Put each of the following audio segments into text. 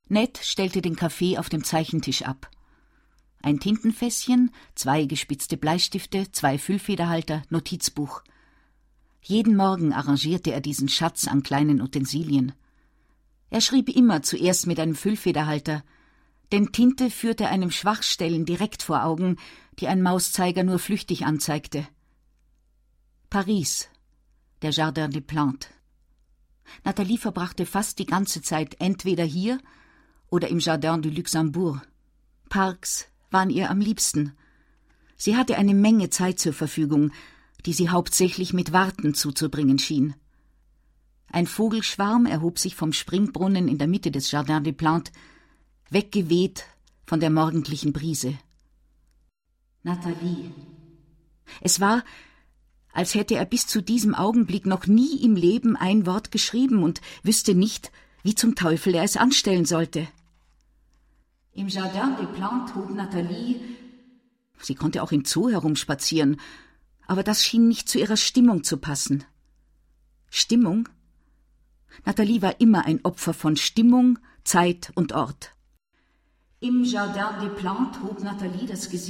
Ned stellte den Kaffee auf dem Zeichentisch ab. Ein Tintenfässchen, 2 gespitzte Bleistifte, 2 Füllfederhalter, Notizbuch. Jeden Morgen arrangierte er diesen Schatz an kleinen Utensilien. Er schrieb immer zuerst mit einem Füllfederhalter, denn Tinte führte einem Schwachstellen direkt vor Augen, die ein Mauszeiger nur flüchtig anzeigte. Paris, der Jardin des Plantes. Nathalie verbrachte fast die ganze Zeit entweder hier oder im Jardin du Luxembourg. Parks waren ihr am liebsten. Sie hatte eine Menge Zeit zur Verfügung, die sie hauptsächlich mit Warten zuzubringen schien. Ein Vogelschwarm erhob sich vom Springbrunnen in der Mitte des Jardin des Plantes, weggeweht von der morgendlichen Brise. Nathalie. Es war, als hätte er bis zu diesem Augenblick noch nie im Leben ein Wort geschrieben und wüsste nicht, wie zum Teufel er es anstellen sollte. Im Jardin des Plantes hob Nathalie. Sie konnte auch im Zoo herumspazieren, aber das schien nicht zu ihrer Stimmung zu passen. Stimmung? Nathalie war immer ein Opfer von Stimmung, Zeit und Ort. Im Jardin des Plantes hob Nathalie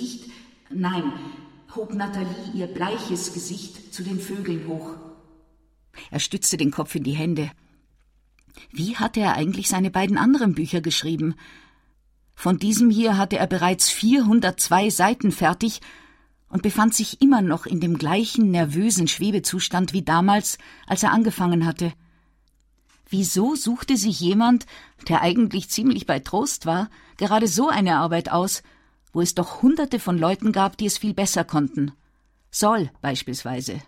ihr bleiches Gesicht zu den Vögeln hoch. Er stützte den Kopf in die Hände. Wie hatte er eigentlich seine beiden anderen Bücher geschrieben? Von diesem hier hatte er bereits 402 Seiten fertig und befand sich immer noch in dem gleichen nervösen Schwebezustand wie damals, als er angefangen hatte. Wieso suchte sich jemand, der eigentlich ziemlich bei Trost war, gerade so eine Arbeit aus, wo es doch Hunderte von Leuten gab, die es viel besser konnten? Sol beispielsweise.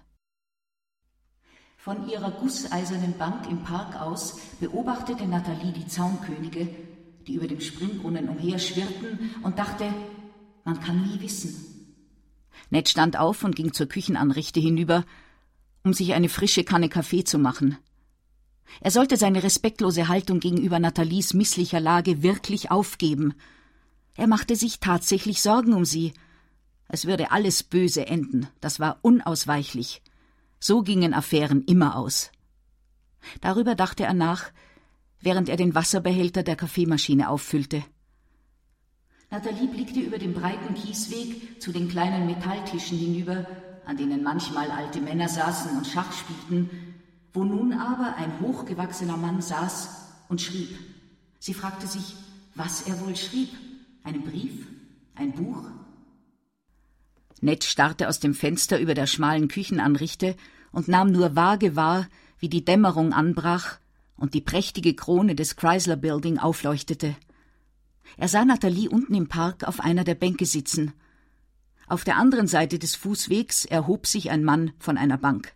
Von ihrer gusseisernen Bank im Park aus beobachtete Nathalie die Zaunkönige, die über dem Springbrunnen umherschwirrten, und dachte, man kann nie wissen. Ned stand auf und ging zur Küchenanrichte hinüber, um sich eine frische Kanne Kaffee zu machen. Er sollte seine respektlose Haltung gegenüber Nathalies misslicher Lage wirklich aufgeben. Er machte sich tatsächlich Sorgen um sie. Es würde alles böse enden, das war unausweichlich. So gingen Affären immer aus. Darüber dachte er nach, während er den Wasserbehälter der Kaffeemaschine auffüllte. Nathalie blickte über den breiten Kiesweg zu den kleinen Metalltischen hinüber, an denen manchmal alte Männer saßen und Schach spielten, wo nun aber ein hochgewachsener Mann saß und schrieb. Sie fragte sich, was er wohl schrieb. Einen Brief? Ein Buch? Ned starrte aus dem Fenster über der schmalen Küchenanrichte und nahm nur vage wahr, wie die Dämmerung anbrach und die prächtige Krone des Chrysler Building aufleuchtete. Er sah Nathalie unten im Park auf einer der Bänke sitzen. Auf der anderen Seite des Fußwegs erhob sich ein Mann von einer Bank.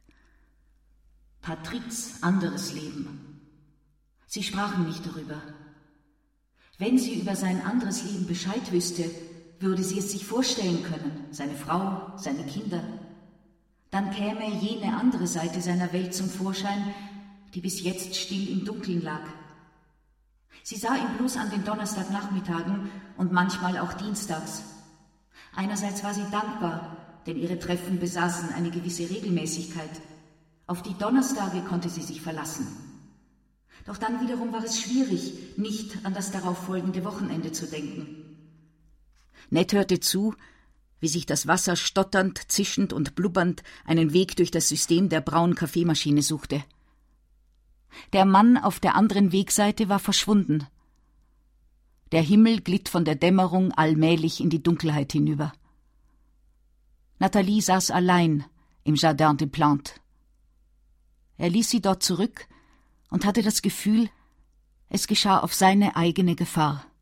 Patricks anderes Leben. Sie sprachen nicht darüber. Wenn sie über sein anderes Leben Bescheid wüsste, würde sie es sich vorstellen können, seine Frau, seine Kinder. Dann käme jene andere Seite seiner Welt zum Vorschein, die bis jetzt still im Dunkeln lag. Sie sah ihn bloß an den Donnerstagnachmittagen und manchmal auch dienstags. Einerseits war sie dankbar, denn ihre Treffen besaßen eine gewisse Regelmäßigkeit. Auf die Donnerstage konnte sie sich verlassen. Doch dann wiederum war es schwierig, nicht an das darauf folgende Wochenende zu denken. Ned hörte zu, wie sich das Wasser stotternd, zischend und blubbernd einen Weg durch das System der braunen Kaffeemaschine suchte. Der Mann auf der anderen Wegseite war verschwunden. Der Himmel glitt von der Dämmerung allmählich in die Dunkelheit hinüber. Nathalie saß allein im Jardin des Plantes. Er ließ sie dort zurück und hatte das Gefühl, es geschah auf seine eigene Gefahr.